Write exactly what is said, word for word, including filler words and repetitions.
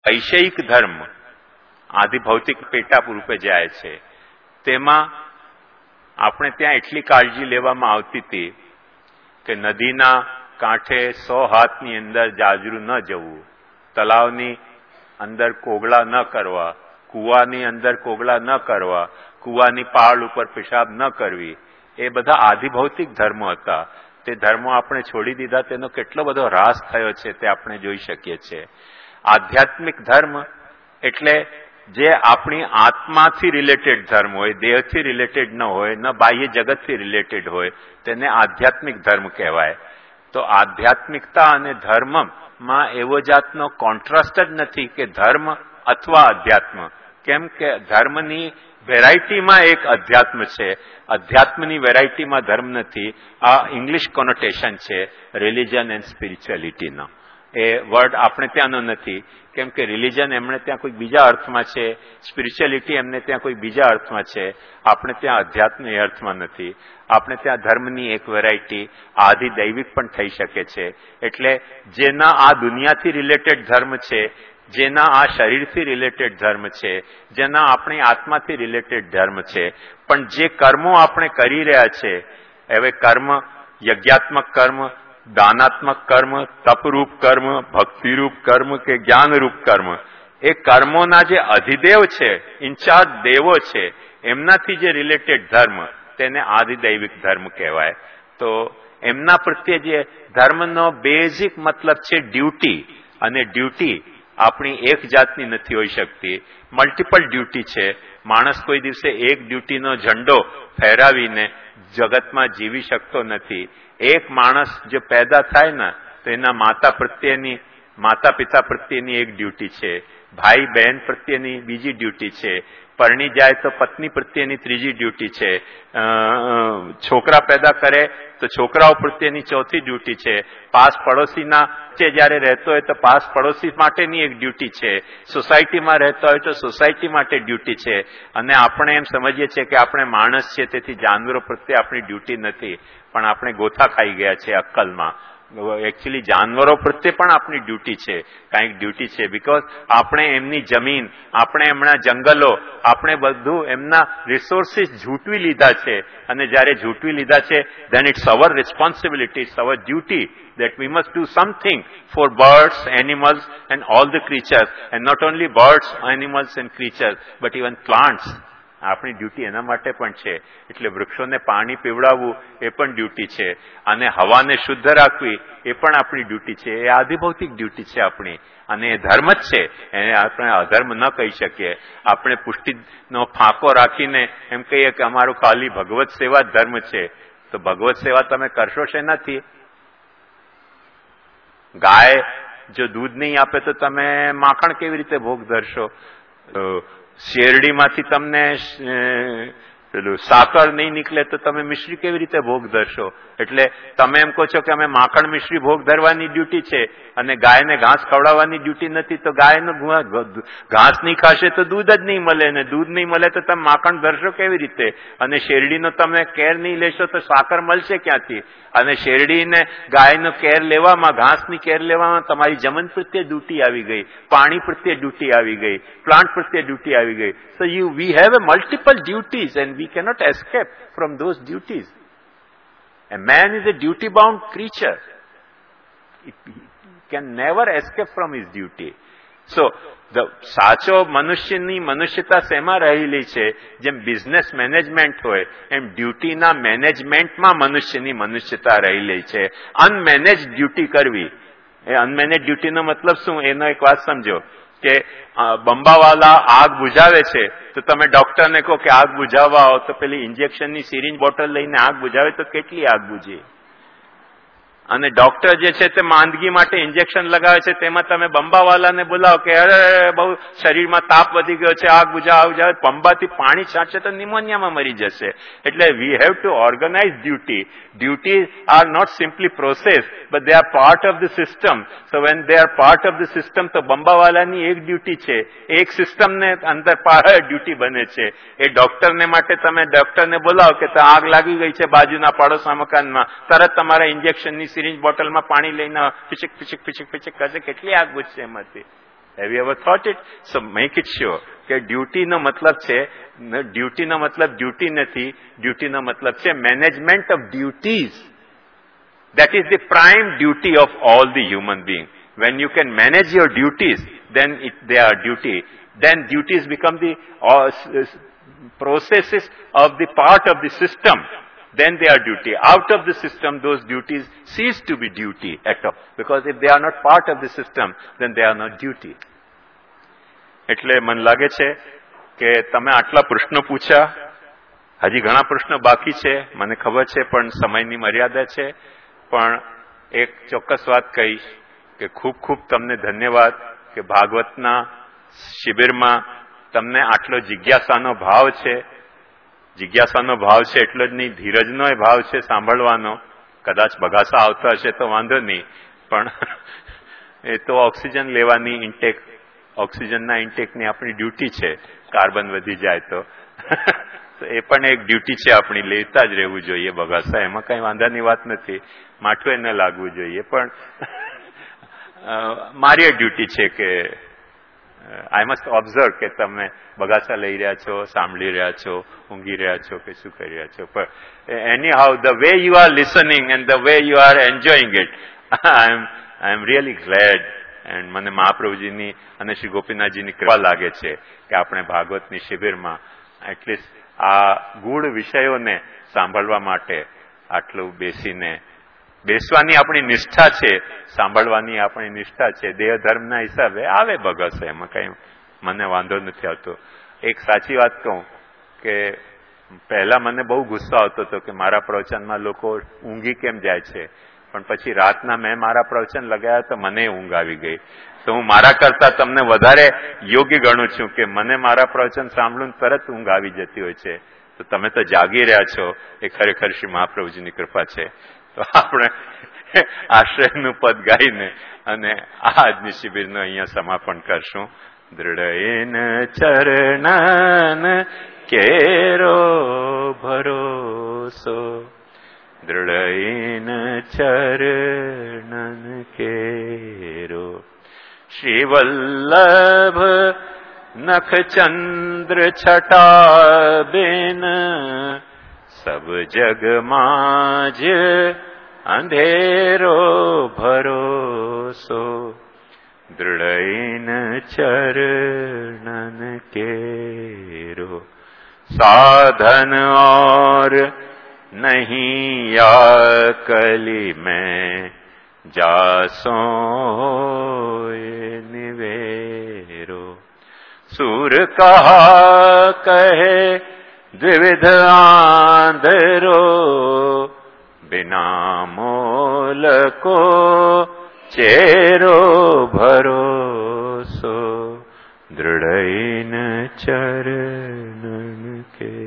ઐશયિક ધર્મ આદિ ભૌતિક પેટા રૂપે જાય છે, તેમાં આપણે ત્યાં એટલી કાળજી લેવામાં આવતી હતી કે નદીના કાંઠે સો હાથની અંદર જાજરું ન જવું, તલાવની અંદર કોગળા ન કરવા, કુવાની અંદર કોગળા ન કરવા, કુવાની પાળ ઉપર પેશાબ ન કરવી, એ બધા આધિભૌતિક ધર્મો હતા. તે ધર્મો આપણે છોડી દીધા, તેનો કેટલો બધો હ્રાસ થયો છે તે આપણે જોઈ શકીએ છીએ. આધ્યાત્મિક ધર્મ એટલે જે આપણી આત્માથી રિલેટેડ ધર્મ હોય, દેહથી રિલેટેડ ન હોય, ન બાહ્ય જગતથી રિલેટેડ હોય, તેને આધ્યાત્મિક ધર્મ કહેવાય. તો આધ્યાત્મિકતા અને ધર્મમાં એવો જાતનો કોન્ટ્રાસ્ટ જ નથી કે ધર્મ અથવા અધ્યાત્મ. કેમ કે ધર્મની વેરાયટીમાં એક અધ્યાત્મ છે, અધ્યાત્મની વેરાયટીમાં ધર્મ નથી. આ ઇંગ્લિશ કોનોટેશન છે રિલિજન એન્ડ સ્પિરિચ્યુઆલિટીનો. એ વર્ડ આપણે ત્યાંનો નથી, કેમ કે રિલિજન એમણે ત્યાં કોઈ બીજા અર્થમાં છે, સ્પિરિચ્યુઆલિટી એમને ત્યાં કોઈ બીજા અર્થમાં છે. આપણે ત્યાં અધ્યાત્મ એ અર્થમાં નથી. આપણે ત્યાં ધર્મની એક વેરાયટી આદિ દૈવિક પણ થઈ શકે છે. એટલે જેના આ દુનિયાથી રિલેટેડ ધર્મ છે, જેના આ શરીરથી રિલેટેડ ધર્મ છે, જેના આપણી આત્માથી રિલેટેડ ધર્મ છે, પણ જે કર્મો આપણે કરી રહ્યા છે, હવે કર્મ યજ્ઞાત્મક કર્મ, દાનાત્મક કર્મ, તપરૂપ કર્મ, ભક્તિરૂપ કર્મ કે જ્ઞાનરૂપ કર્મ, એ કર્મોના જે અધિદેવ છે, ઇન્ચાર્જ દેવો છે, એમનાથી જે રિલેટેડ ધર્મ, તેને આદિદૈવિક ધર્મ કહેવાય. તો એમના પ્રત્યે જે ધર્મનો બેઝિક મતલબ છે ડ્યુટી, અને ડ્યુટી આપણી એક જાતની નથી હોઈ શકતી, મલ્ટિપલ ડ્યુટી છે. માણસ કોઈ દિવસે એક ડ્યુટીનો ઝંડો ફહેરાવીને જગતમાં જીવી શકતો નથી. એક માણસ જો પેદા થાય ને તો એના માતા પ્રત્યેની, માતા પિતા પ્રત્યેની એક ડ્યુટી છે, ભાઈ બહેન પ્રત્યેની બીજી ડ્યુટી છે, પરણી જાય તો પત્ની પ્રત્યેની ત્રીજી ડ્યુટી છે, છોકરા પેદા કરે તો છોકરાઓ પ્રત્યેની ચોથી ડ્યુટી છે, પાસ પડોશીના જયારે રહેતો હોય તો પાસ પડોશી માટેની એક ડ્યુટી છે, સોસાયટીમાં રહેતો હોય તો સોસાયટી માટે ડ્યુટી છે. અને આપણે એમ સમજીએ છીએ કે આપણે માણસ છીએ, તેથી જાનવરો પ્રત્યે આપણી ડ્યુટી નથી, પણ આપણે ગોથા ખાઈ ગયા છે અક્કલમાં. એકચ્યુઅલી જાનવરો પ્રત્યે પણ આપણી ડ્યુટી છે, કાંઈક ડ્યુટી છે. બીકોઝ આપણે એમની જમીન, આપણે એમના જંગલો, આપણે બધું એમના રિસોર્સિસ ઝૂંટવી લીધા છે. અને જયારે ઝૂંટવી લીધા છે, then it's our responsibility, it's our duty that we must do something for birds, animals and all the creatures, and not only birds, animals and creatures, but even plants. આપણી ડ્યુટી એના માટે પણ છે. એટલે વૃક્ષોને પાણી પીવડાવવું એ પણ ડ્યુટી છે, અને હવાને શુદ્ધ રાખવી એ પણ આપણી ડ્યુટી છે. એ આધિભૌતિક ડ્યુટી છે આપણી, અને એ ધર્મ જ છે. એને આપણે અધર્મ ન કહી શકીએ. આપણે પુષ્ટિનો ફાંકો રાખીને એમ કહીએ કે અમારું ખાલી ભગવત સેવા જ ધર્મ છે, તો ભગવત સેવા તમે કરશો શેનાથી? ગાય જો દૂધ નહીં આપે તો તમે માખણ કેવી રીતે ભોગ ધરશો? શેરડીમાંથી તમને પેલું સાકર નહીં નીકળે તો તમે મિશ્રી કેવી રીતે ભોગ ધરશો? એટલે તમે એમ કહો છો કે અમે માખણ મિશ્રી ભોગ ધરવાની ડ્યુટી છે, અને ગાયને ઘાસ ખવડાવવાની ડ્યુટી નથી. તો ગાયનું ઘાસ નહીં ખાશે તો દૂધ જ નહીં મળે, ને દૂધ નહીં મળે તો તમે માખણ ધરશો કેવી રીતે? અને શેરડીનો તમે કેર નહીં લેશો તો સાકર મળશે ક્યાંથી? અને શેરડીને ગાયનો કેર લેવામાં, ઘાસની કેર લેવામાં તમારી જમીન પ્રત્યે ડ્યુટી આવી ગઈ, પાણી પ્રત્યે ડ્યુટી આવી ગઈ, પ્લાન્ટ પ્રત્યે ડ્યુટી આવી ગઈ. So you, we have a multiple duties and we cannot escape from those duties. A man is a duty-bound creature. He can never escape from his duty. So, the સાચો મનુષ્યની મનુષ્યતા શેમાં રહેલી છે? જેમ business management હોય એમ ડ્યુટીના મેનેજમેન્ટમાં મનુષ્યની મનુષ્યતા રહેલી છે. અનમેનેજ ડ્યુટી કરવી, એ અનમેનેજ ડ્યુટીનો મતલબ શું? એનો એક વાત સમજો કે બંબાવાલા આગ બુઝાવે છે, તો તમે ડોક્ટરને કહો કે આગ બુઝાવવા આવો, તો પેલી ઇન્જેક્શનની સિરિંજ બોટલ લઈને આગ બુઝાવે તો કેટલી આગ બુઝે? અને ડોક્ટર જે છે તે માંદગી માટે ઇન્જેક્શન લગાવે છે, તેમાં તમે બંબાવાલાને બોલાવો કે અરે બહુ શરીરમાં તાપ વધી ગયો છે, આગ બુઝાવ બુઝાવે, પંબાથી પાણી છાંટશે તો નિમોનિયામાં મરી જશે. એટલે we have to organize duty. Duty are not simply process, but they are part of the system. So when they are part of the system, તો બંબાવાલાની એક ડ્યુટી છે, એક સિસ્ટમને અંદર ડ્યુટી બને છે. એ ડોક્ટરને માટે તમે ડોક્ટરને બોલાવો કે આગ લાગી ગઈ છે બાજુના પાડોશના મકાનમાં, તરત તમારા ઇન્જેક્શનની સિરિંજ બોટલમાં પાણી લઈને ફિચક ફિચક ફિચક ફિચક કરશે, કેટલી આગ બુઝશે એમાંથી? Have you ever thought it? So make it sure કે ડ્યુટીનો મતલબ છે, ડ્યુટીનો મતલબ ડ્યુટી નથી, ડ્યુટીનો મતલબ છે management of duties. That is the prime duty of all the human beings. When you can manage your duties, then it, they are duty. Then duties become the uh, processes of the part of the system. Then they are duty. Out of the system, those duties cease to be duty at all. Because if they are not part of the system, then they are not duty. એટલે મને લાગે છે કે તમે આટલા પ્રશ્નો પૂછ્યા, હજી ઘણા પ્રશ્નો બાકી છે, મને ખબર છે, પણ સમયની મર્યાદા છે. પણ એક ચોક્કસ વાત કહીશ કે ખૂબ ખૂબ તમને ધન્યવાદ કે ભાગવતના શિબિરમાં તમને આટલો જિજ્ઞાસાનો ભાવ છે. જિજ્ઞાસાનો ભાવ છે એટલો જ નહીં, ધીરજનો ભાવ છે સાંભળવાનો. કદાચ બગાસા આવતા હશે તો વાંધો નહીં, પણ એ તો ઓક્સિજન લેવાની ઇન્ટેક, ઓક્સિજનના ઇન્ટેકની આપણી ડ્યુટી છે. કાર્બન વધી જાય તો એ પણ એક ડ્યુટી છે આપણી, લેતા જ રહેવું જોઈએ બગાસા. એમાં કઈ વાંધાની વાત નથી, માઠું ન લાગવું જોઈએ. પણ મારી ડ્યુટી છે કે આઈ મસ્ટ ઓબ્ઝર્વ કે તમે બગાસા લઈ રહ્યા છો, સાંભળી રહ્યા છો, ઊંઘી રહ્યા છો કે શું કરી રહ્યા છો. પણ anyhow the way you are listening and the way you are enjoying it, I am I am really glad. And મને મહાપ્રભુજીની અને શ્રી ગોપીનાથજીની કૃપા લાગે છે કે આપણે ભાગવતની શિબિરમાં એટલીસ્ટ આ ગૂઢ વિષયોને સાંભળવા માટે આટલું બેસીને, બેસવાની આપણી નિષ્ઠા છે, સાંભળવાની આપણી નિષ્ઠા છે. દેહ ધર્મના હિસાબે આવે બગસ, એમાં કઈ મને વાંધો નથી આવતો. એક સાચી વાત કહું કે પહેલા મને બહુ ગુસ્સો આવતો હતો કે મારા પ્રવચનમાં લોકો ઊંઘી કેમ જાય છે, પણ પછી રાતના મેં મારા પ્રવચન લગાવ્યા તો મને ઊંઘ આવી ગઈ. તો હું મારા કરતા તમને વધારે યોગ્ય ગણું છું કે મને મારા પ્રવચન સાંભળું તરત ઊંઘ આવી જતી હોય છે. તો તમે તો જાગી રહ્યા છો, એ ખરેખર શ્રી મહાપ્રભુજીની કૃપા છે. તો આપણે આશ્રયનું પદ ગાઈને અને આ આજની શિબિરનું અહીંયા સમાપન કરશું. દૃઢયન ચરણન કેરો ભરોસો, દૃઢયન ચરણન કેરો. શ્રી વલ્લભ નખચંદ્ર છટા બેન, સબ જગમાં જ અંધેરો ભરોસો, દૃઢયન ચરણન કેરો. साधन और नहीं या कली में जासो निवेरो। सूर कहा कहे द्विविध आंधरो, बिना मोल को चेरो भरोसो, दृढ़ इन चर